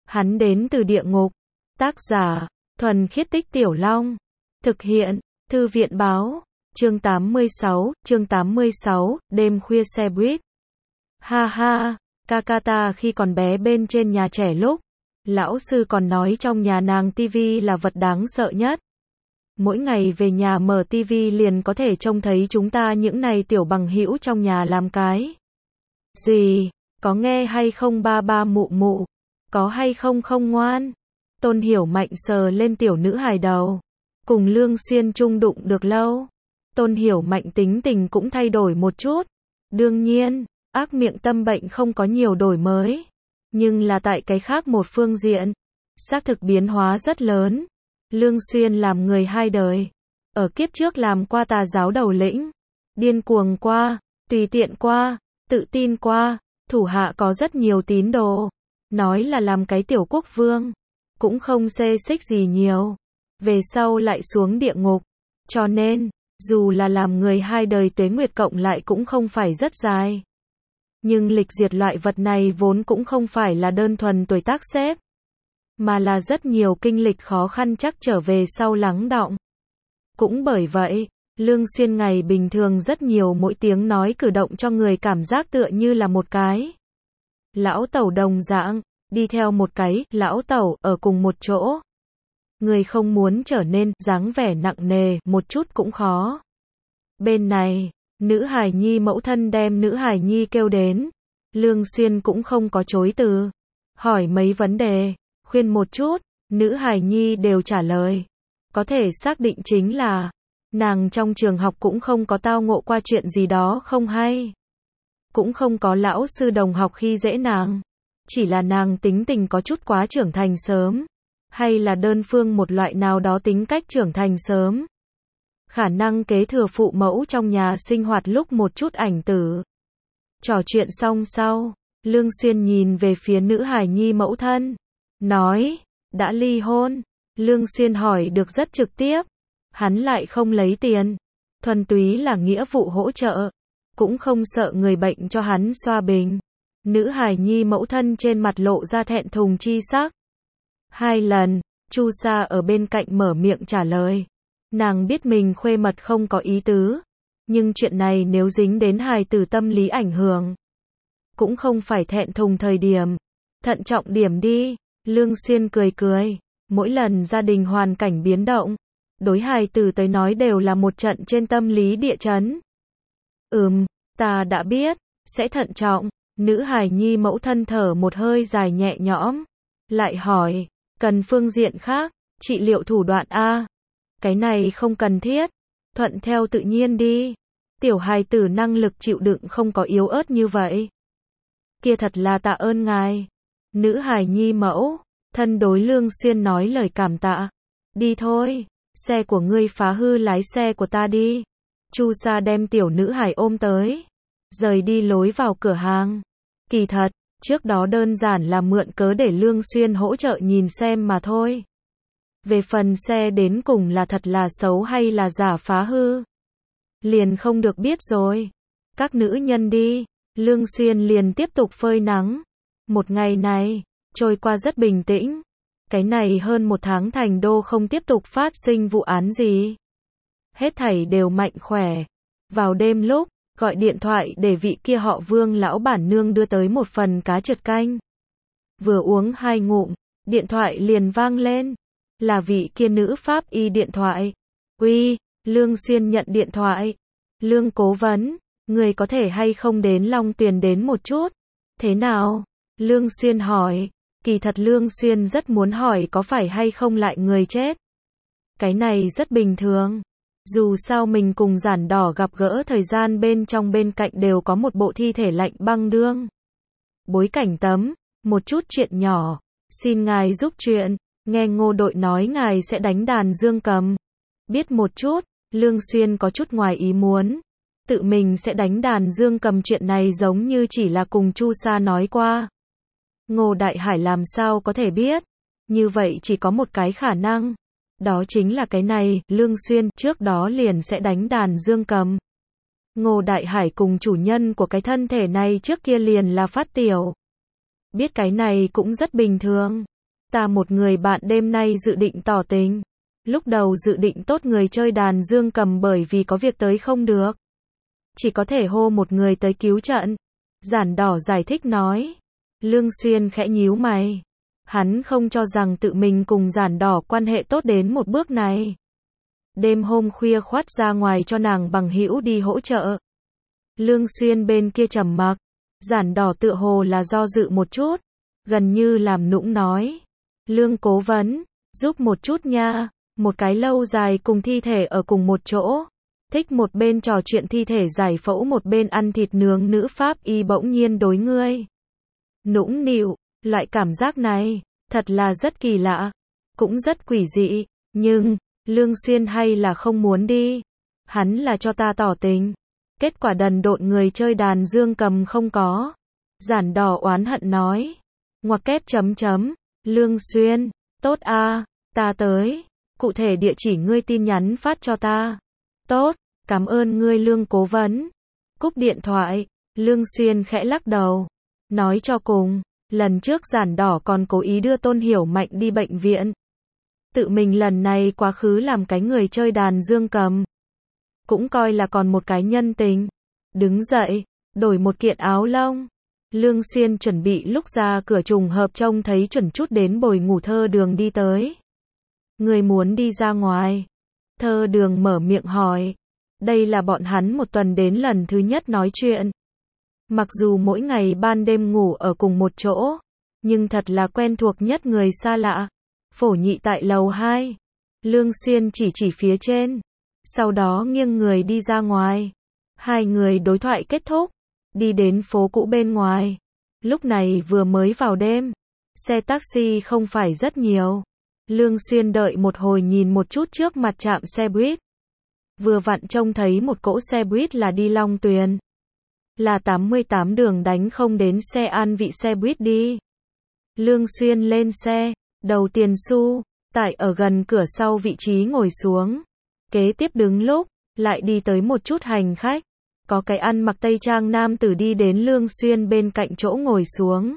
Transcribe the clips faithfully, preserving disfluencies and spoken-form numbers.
Hắn đến từ địa ngục. Tác giả, Thuần Khiết Tích Tiểu Long. Thực hiện, Thư viện Báo. Chương tám mươi sáu, chương tám mươi sáu, đêm khuya xe buýt. Ha ha, Kakata khi còn bé bên trên nhà trẻ lúc, lão sư còn nói trong nhà nàng tivi là vật đáng sợ nhất. Mỗi ngày về nhà mở tivi liền có thể trông thấy chúng ta những này tiểu bằng hữu trong nhà làm cái gì, có nghe hay không ba ba mụ mụ, có hay không không ngoan. Tôn Hiểu Mạnh sờ lên tiểu nữ hài đầu, cùng Lương Xuyên chung đụng được lâu. Tôn Hiểu Mạnh tính tình cũng thay đổi một chút. Đương nhiên, ác miệng tâm bệnh không có nhiều đổi mới, nhưng là tại cái khác một phương diện, xác thực biến hóa rất lớn. Lương Xuyên làm người hai đời, ở kiếp trước làm qua tà giáo đầu lĩnh, điên cuồng qua, tùy tiện qua, tự tin qua, thủ hạ có rất nhiều tín đồ, nói là làm cái tiểu quốc vương, cũng không xê xích gì nhiều, về sau lại xuống địa ngục, cho nên, dù là làm người hai đời tuế nguyệt cộng lại cũng không phải rất dài. Nhưng lịch duyệt loại vật này vốn cũng không phải là đơn thuần tuổi tác xếp, mà là rất nhiều kinh lịch khó khăn chắc trở về sau lắng đọng. Cũng bởi vậy, Lương Xuyên ngày bình thường rất nhiều mỗi tiếng nói cử động cho người cảm giác tựa như là một cái lão tẩu đồng dạng, đi theo một cái lão tẩu ở cùng một chỗ. Người không muốn trở nên dáng vẻ nặng nề một chút cũng khó. Bên này, nữ hài nhi mẫu thân đem nữ hài nhi kêu đến. Lương Xuyên cũng không có chối từ. Hỏi mấy vấn đề, khuyên một chút, nữ hài nhi đều trả lời. Có thể xác định chính là, nàng trong trường học cũng không có tao ngộ qua chuyện gì đó không hay. Cũng không có lão sư đồng học khi dễ nàng. Chỉ là nàng tính tình có chút quá trưởng thành sớm. Hay là đơn phương một loại nào đó tính cách trưởng thành sớm. Khả năng kế thừa phụ mẫu trong nhà sinh hoạt lúc một chút ảnh tử. Trò chuyện xong sau, Lương Xuyên nhìn về phía nữ hài nhi mẫu thân. Nói, đã ly hôn. Lương Xuyên hỏi được rất trực tiếp. Hắn lại không lấy tiền. Thuần túy là nghĩa vụ hỗ trợ. Cũng không sợ người bệnh cho hắn xoa bình. Nữ hài nhi mẫu thân trên mặt lộ ra thẹn thùng chi sắc. Hai lần, Chu Sa ở bên cạnh mở miệng trả lời. Nàng biết mình khuê mật không có ý tứ, nhưng chuyện này nếu dính đến hài tử tâm lý ảnh hưởng, cũng không phải thẹn thùng thời điểm. Thận trọng điểm đi. Lương Xuyên cười cười. Mỗi lần gia đình hoàn cảnh biến động, đối hài tử tới nói đều là một trận trên tâm lý địa chấn. Ừm, ta đã biết, sẽ thận trọng. Nữ hài nhi mẫu thân thở một hơi dài nhẹ nhõm. Lại hỏi, cần phương diện khác, trị liệu thủ đoạn A. Cái này không cần thiết. Thuận theo tự nhiên đi. Tiểu hài tử năng lực chịu đựng không có yếu ớt như vậy. Kia thật là tạ ơn ngài. Nữ hài nhi mẫu thân đối Lương Xuyên nói lời cảm tạ. Đi thôi, xe của ngươi phá hư lái xe của ta đi. Chu Sa đem tiểu nữ hài ôm tới, rời đi lối vào cửa hàng. Kỳ thật, trước đó đơn giản là mượn cớ để Lương Xuyên hỗ trợ nhìn xem mà thôi. Về phần xe đến cùng là thật là xấu hay là giả phá hư, liền không được biết rồi. Các nữ nhân đi. Lương Xuyên liền tiếp tục phơi nắng. Một ngày này, trôi qua rất bình tĩnh. Cái này hơn một tháng thành đô không tiếp tục phát sinh vụ án gì. Hết thảy đều mạnh khỏe. Vào đêm lúc, gọi điện thoại để vị kia họ Vương lão bản nương đưa tới một phần cá trượt canh. Vừa uống hai ngụm, điện thoại liền vang lên. Là vị kia nữ pháp y điện thoại. Uy, Lương Xuyên nhận điện thoại. Lương cố vấn, người có thể hay không đến Long Tuyền đến một chút? Thế nào? Lương Xuyên hỏi. Kỳ thật Lương Xuyên rất muốn hỏi có phải hay không lại người chết. Cái này rất bình thường. Dù sao mình cùng Giản Đỏ gặp gỡ thời gian bên trong bên cạnh đều có một bộ thi thể lạnh băng đương. Bối cảnh tấm, một chút chuyện nhỏ. Xin ngài giúp chuyện. Nghe Ngô đội nói ngài sẽ đánh đàn dương cầm. Biết một chút, Lương Xuyên có chút ngoài ý muốn. Tự mình sẽ đánh đàn dương cầm chuyện này giống như chỉ là cùng Chu Sa nói qua. Ngô Đại Hải làm sao có thể biết? Như vậy chỉ có một cái khả năng. Đó chính là cái này, Lương Xuyên trước đó liền sẽ đánh đàn dương cầm. Ngô Đại Hải cùng chủ nhân của cái thân thể này trước kia liền là Phát Tiểu. Biết cái này cũng rất bình thường. Ta một người bạn đêm nay dự định tỏ tình. Lúc đầu dự định tốt người chơi đàn dương cầm bởi vì có việc tới không được. Chỉ có thể hô một người tới cứu trận. Giản Đỏ giải thích nói. Lương Xuyên khẽ nhíu mày. Hắn không cho rằng tự mình cùng Giản Đỏ quan hệ tốt đến một bước này. Đêm hôm khuya khoắt ra ngoài cho nàng bằng hữu đi hỗ trợ. Lương Xuyên bên kia trầm mặc. Giản Đỏ tựa hồ là do dự một chút. Gần như làm nũng nói. Lương cố vấn, giúp một chút nha. Một cái lâu dài cùng thi thể ở cùng một chỗ. Thích một bên trò chuyện thi thể giải phẫu một bên ăn thịt nướng nữ pháp y bỗng nhiên đối ngươi. Nũng nịu, loại cảm giác này, thật là rất kỳ lạ. Cũng rất quỷ dị, nhưng, Lương Xuyên hay là không muốn đi. Hắn là cho ta tỏ tình. Kết quả đần độn người chơi đàn dương cầm không có. Giản Đỏ oán hận nói. Ngoặc kép chấm chấm. Lương Xuyên, tốt a, ta tới. Cụ thể địa chỉ ngươi tin nhắn phát cho ta. Tốt, cảm ơn ngươi Lương cố vấn. Cúp điện thoại, Lương Xuyên khẽ lắc đầu. Nói cho cùng, lần trước Giản Đỏ còn cố ý đưa Tôn Hiểu Mạnh đi bệnh viện. Tự mình lần này quá khứ làm cái người chơi đàn dương cầm. Cũng coi là còn một cái nhân tình. Đứng dậy, đổi một kiện áo lông. Lương Xuyên chuẩn bị lúc ra cửa trùng hợp trông thấy chuẩn chút đến bồi ngủ Thơ Đường đi tới. Người muốn đi ra ngoài. Thơ Đường mở miệng hỏi. Đây là bọn hắn một tuần đến lần thứ nhất nói chuyện. Mặc dù mỗi ngày ban đêm ngủ ở cùng một chỗ, nhưng thật là quen thuộc nhất người xa lạ. Phổ Nhị tại lầu hai. Lương Xuyên chỉ chỉ phía trên. Sau đó nghiêng người đi ra ngoài. Hai người đối thoại kết thúc. Đi đến phố cũ bên ngoài. Lúc này vừa mới vào đêm. Xe taxi không phải rất nhiều. Lương Xuyên đợi một hồi nhìn một chút trước mặt trạm xe buýt. Vừa vặn trông thấy một cỗ xe buýt là đi Long Tuyền. Là tám mươi tám đường đánh không đến xe An Vị xe buýt đi. Lương Xuyên lên xe. Đầu tiền xu. Tại ở gần cửa sau vị trí ngồi xuống. Kế tiếp đứng lúc. Lại đi tới một chút hành khách. Có cái ăn mặc tây trang nam tử đi đến Lương Xuyên bên cạnh chỗ ngồi xuống.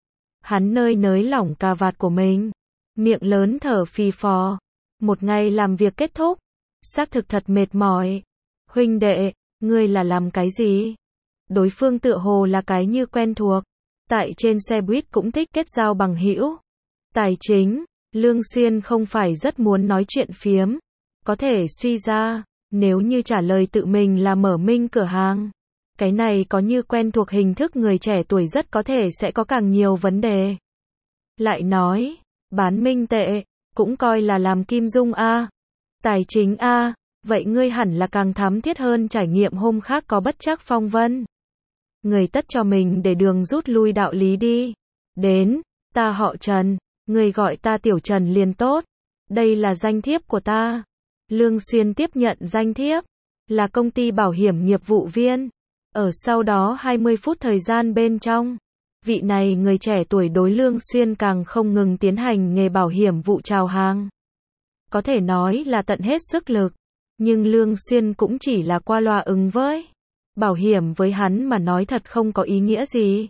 Hắn nơi nới lỏng cà vạt của mình. Miệng lớn thở phì phò. Một ngày làm việc kết thúc. Xác thực thật mệt mỏi. Huynh đệ, ngươi là làm cái gì? Đối phương tựa hồ là cái như quen thuộc. Tại trên xe buýt cũng thích kết giao bằng hữu. Tài chính, Lương Xuyên không phải rất muốn nói chuyện phiếm. Có thể suy ra, nếu như trả lời tự mình là mở minh cửa hàng. Cái này có như quen thuộc hình thức người trẻ tuổi rất có thể sẽ có càng nhiều vấn đề. Lại nói, bán minh tệ, cũng coi là làm kim dung a. Tài chính a, vậy ngươi hẳn là càng thắm thiết hơn trải nghiệm hôm khác có bất trắc phong vân. Người tất cho mình để đường rút lui đạo lý đi. Đến, ta họ Trần, người gọi ta Tiểu Trần liền tốt. Đây là danh thiếp của ta. Lương Xuyên tiếp nhận danh thiếp. Là công ty bảo hiểm nghiệp vụ viên. Ở sau đó hai mươi phút thời gian bên trong. Vị này người trẻ tuổi đối Lương Xuyên càng không ngừng tiến hành nghề bảo hiểm vụ chào hàng. Có thể nói là tận hết sức lực. Nhưng Lương Xuyên cũng chỉ là qua loa ứng với. Bảo hiểm với hắn mà nói thật không có ý nghĩa gì.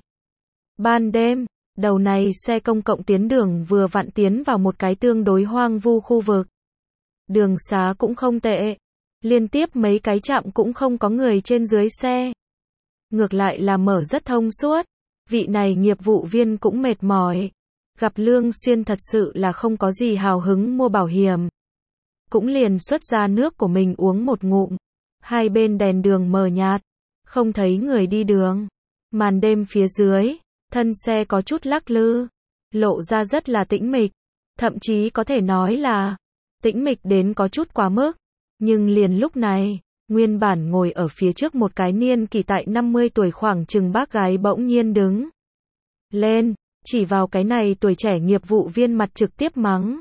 Ban đêm, đầu này xe công cộng tiến đường vừa vặn tiến vào một cái tương đối hoang vu khu vực. Đường xá cũng không tệ. Liên tiếp mấy cái trạm cũng không có người trên dưới xe. Ngược lại là mở rất thông suốt. Vị này nghiệp vụ viên cũng mệt mỏi. Gặp Lương Xuyên thật sự là không có gì hào hứng mua bảo hiểm. Cũng liền xuất ra nước của mình uống một ngụm. Hai bên đèn đường mờ nhạt. Không thấy người đi đường. Màn đêm phía dưới. Thân xe có chút lắc lư. Lộ ra rất là tĩnh mịch. Thậm chí có thể nói là tĩnh mịch đến có chút quá mức. Nhưng liền lúc này, nguyên bản ngồi ở phía trước một cái niên kỳ tại năm mươi tuổi khoảng chừng bác gái bỗng nhiên đứng lên, chỉ vào cái này tuổi trẻ nghiệp vụ viên mặt trực tiếp mắng.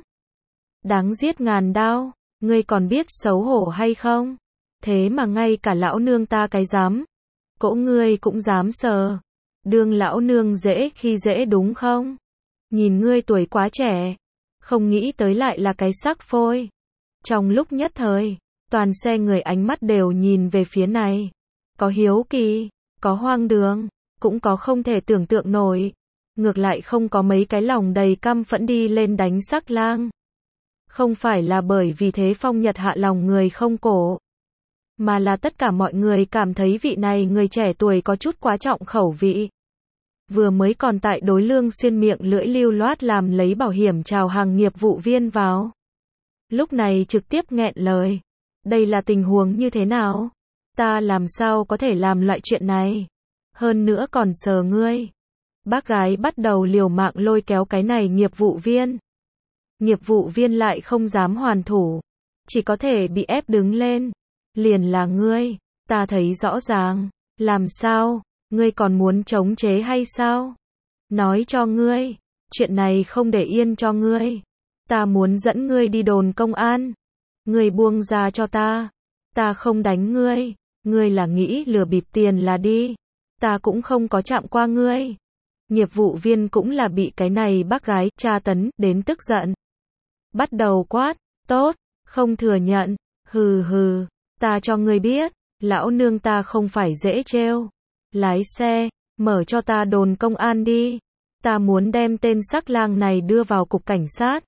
Đáng giết ngàn đao, ngươi còn biết xấu hổ hay không? Thế mà ngay cả lão nương ta cái dám. Cỗ ngươi cũng dám sờ. Đương lão nương dễ khi dễ đúng không? Nhìn ngươi tuổi quá trẻ. Không nghĩ tới lại là cái xác phôi. Trong lúc nhất thời, toàn xe người ánh mắt đều nhìn về phía này. Có hiếu kỳ, có hoang đường, cũng có không thể tưởng tượng nổi. ngược lại không có mấy cái lòng đầy căm phẫn đi lên đánh Sắc Lang. Không phải là bởi vì thế Phong Nhật hạ lòng người không cổ, mà là tất cả mọi người cảm thấy vị này người trẻ tuổi có chút quá trọng khẩu vị. Vừa mới còn tại đối Lương Xuyên miệng lưỡi lưu loát làm lấy bảo hiểm chào hàng nghiệp vụ viên vào. Lúc này trực tiếp nghẹn lời. Đây là tình huống như thế nào? Ta làm sao có thể làm loại chuyện này? Hơn nữa còn sờ ngươi. Bác gái bắt đầu liều mạng lôi kéo cái này nghiệp vụ viên. Nghiệp vụ viên lại không dám hoàn thủ. Chỉ có thể bị ép đứng lên. Liền là ngươi. Ta thấy rõ ràng. Làm sao? Ngươi còn muốn chống chế hay sao? Nói cho ngươi. Chuyện này không để yên cho ngươi. Ta muốn dẫn ngươi đi đồn công an. Ngươi buông ra cho ta. Ta không đánh ngươi. Ngươi là nghĩ lừa bịp tiền là đi. Ta cũng không có chạm qua ngươi. Nghiệp vụ viên cũng là bị cái này bác gái tra tấn đến tức giận. Bắt đầu quát. Tốt. Không thừa nhận. Hừ hừ. Ta cho ngươi biết. Lão nương ta không phải dễ trêu. Lái xe. Mở cho ta đồn công an đi. Ta muốn đem tên Sắc Lang này đưa vào cục cảnh sát.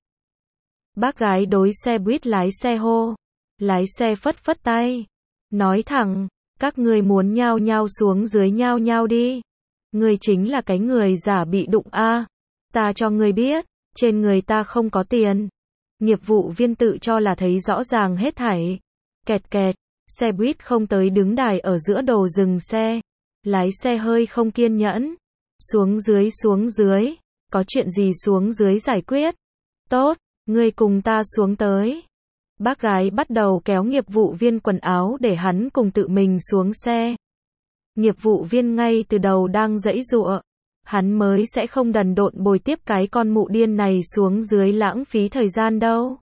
Bác gái đối xe buýt lái xe hô. Lái xe phất phất tay. Nói thẳng. Các ngươi muốn nhao nhao xuống dưới nhao nhao đi. Ngươi chính là cái người giả bị đụng a. Ta cho ngươi biết. Trên người ta không có tiền. Nghiệp vụ viên tự cho là thấy rõ ràng hết thảy. Kẹt kẹt. Xe buýt không tới đứng đài ở giữa đầu dừng xe. Lái xe hơi không kiên nhẫn. Xuống dưới xuống dưới. Có chuyện gì xuống dưới giải quyết. Tốt. Ngươi cùng ta xuống tới. Bác gái bắt đầu kéo nghiệp vụ viên quần áo để hắn cùng tự mình xuống xe. Nghiệp vụ viên ngay từ đầu đang giãy giụa. Hắn mới sẽ không đần độn bồi tiếp cái con mụ điên này xuống dưới lãng phí thời gian đâu.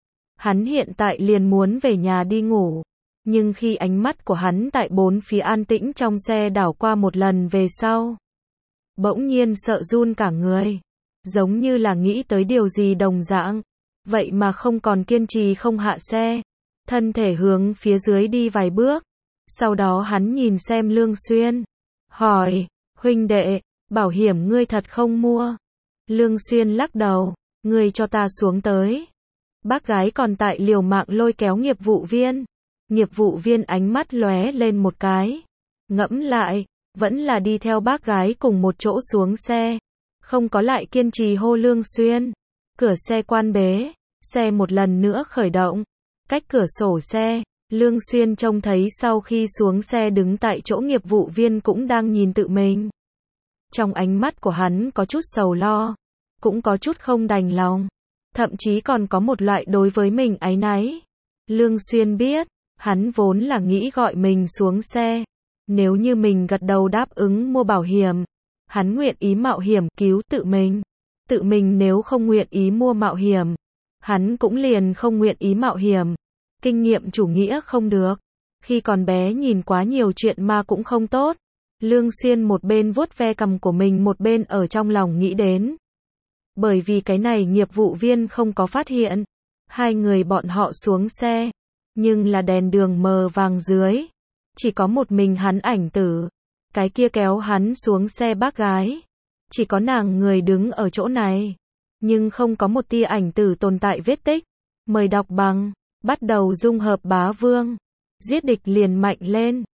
Hắn hiện tại liền muốn về nhà đi ngủ. Nhưng khi ánh mắt của hắn tại bốn phía an tĩnh trong xe đảo qua một lần về sau. Bỗng nhiên sợ run cả người. Giống như là nghĩ tới điều gì đồng dạng. Vậy mà không còn kiên trì không hạ xe. Thân thể hướng phía dưới đi vài bước. Sau đó hắn nhìn xem Lương Xuyên. Hỏi, huynh đệ, bảo hiểm ngươi thật không mua? Lương Xuyên lắc đầu, ngươi cho ta xuống tới. Bác gái còn tại liều mạng lôi kéo nghiệp vụ viên. Nghiệp vụ viên ánh mắt lóe lên một cái. Ngẫm lại, vẫn là đi theo bác gái cùng một chỗ xuống xe. Không có lại kiên trì hô Lương Xuyên. Cửa xe quan bế, xe một lần nữa khởi động. Cách cửa sổ xe, Lương Xuyên trông thấy sau khi xuống xe đứng tại chỗ nghiệp vụ viên cũng đang nhìn tự mình. Trong ánh mắt của hắn có chút sầu lo, cũng có chút không đành lòng, thậm chí còn có một loại đối với mình áy náy. Lương Xuyên biết, hắn vốn là nghĩ gọi mình xuống xe. Nếu như mình gật đầu đáp ứng mua bảo hiểm, hắn nguyện ý mạo hiểm cứu tự mình. Tự mình nếu không nguyện ý mua mạo hiểm, hắn cũng liền không nguyện ý mạo hiểm. Kinh nghiệm chủ nghĩa không được. Khi còn bé nhìn quá nhiều chuyện ma cũng không tốt. Lương Xuyên một bên vuốt ve cằm của mình một bên ở trong lòng nghĩ đến. Bởi vì cái này nghiệp vụ viên không có phát hiện. Hai người bọn họ xuống xe. Nhưng là đèn đường mờ vàng dưới. Chỉ có một mình hắn ảnh tử. Cái kia kéo hắn xuống xe bác gái. Chỉ có nàng người đứng ở chỗ này. Nhưng không có một tia ảnh tử tồn tại vết tích. Mời đọc bằng. Bắt đầu dung hợp bá vương. Giết địch liền mạnh lên.